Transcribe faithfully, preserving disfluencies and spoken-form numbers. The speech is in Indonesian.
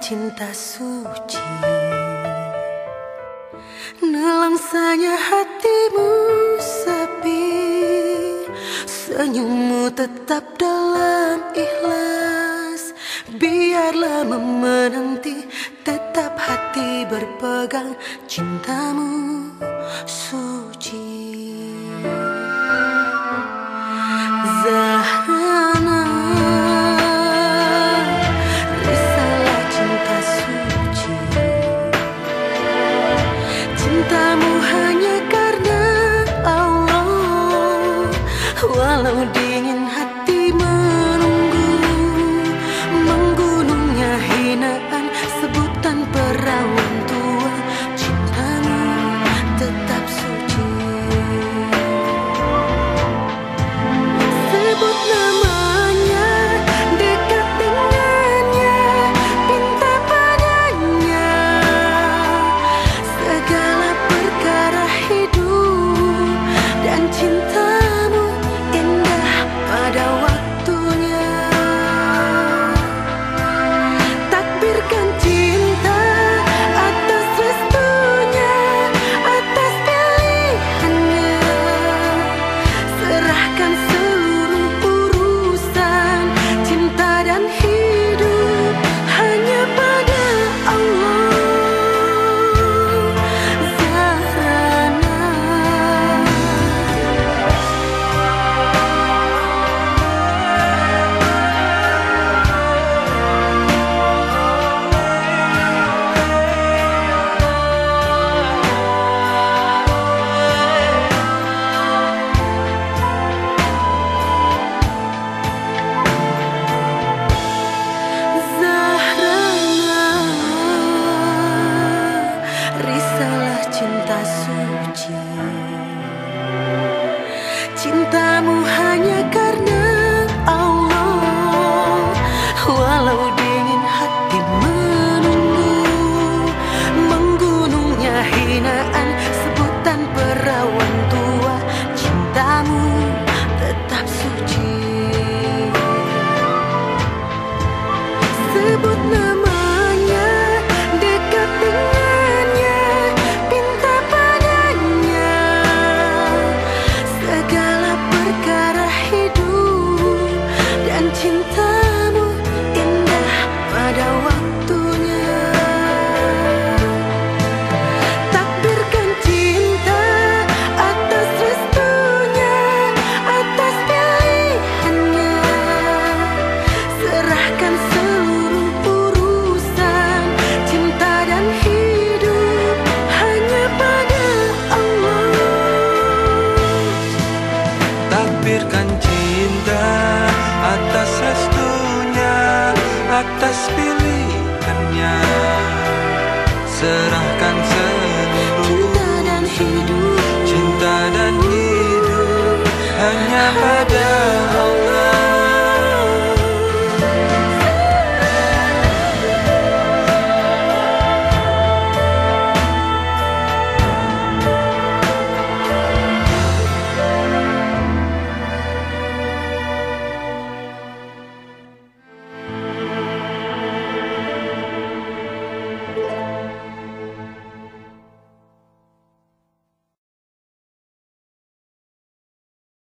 cinta suci. Nelangsanya hatimu sepi, senyummu tetap dalam ikhlas. Biarlah menanti, tetap hati berpegang, cintamu suci. Zahrana, risalah cinta suci. Cintamu hanya karena Allah, walau dingin hati menunggu. Menggunungnya hinaan, sebutan perawan tua, cintamu tetap suci. Sebut namanya, dekat dengannya, pinta padanya segala perkara hidup, dan cintamu indah pada waktunya. Takbirkan cinta atas restunya, atas pilihannya. Serahkan seluruh urusan cinta dan hidup hanya pada Allah. Zahrana, Zahrana, risalah cinta suci. Cintamu hanya karena Allah, walau dingin hati menunggu. Menggunungnya hinaan, sebutan perawan tua, cintamu tetap suci. Sebut namanya, dekat dengannya, pinta padanya segala perkara hidup, dan cintamu indah pada waktunya. Takbirkan cinta atas restunya, atas pilihannya. Serahkan seluruh urusan cinta dan hidup hanya pada Allah. Takbirkan cinta atas restunya, atas pilihannya. Serahkan seluruh Cinta dan hidup cinta dan hidup hanya pada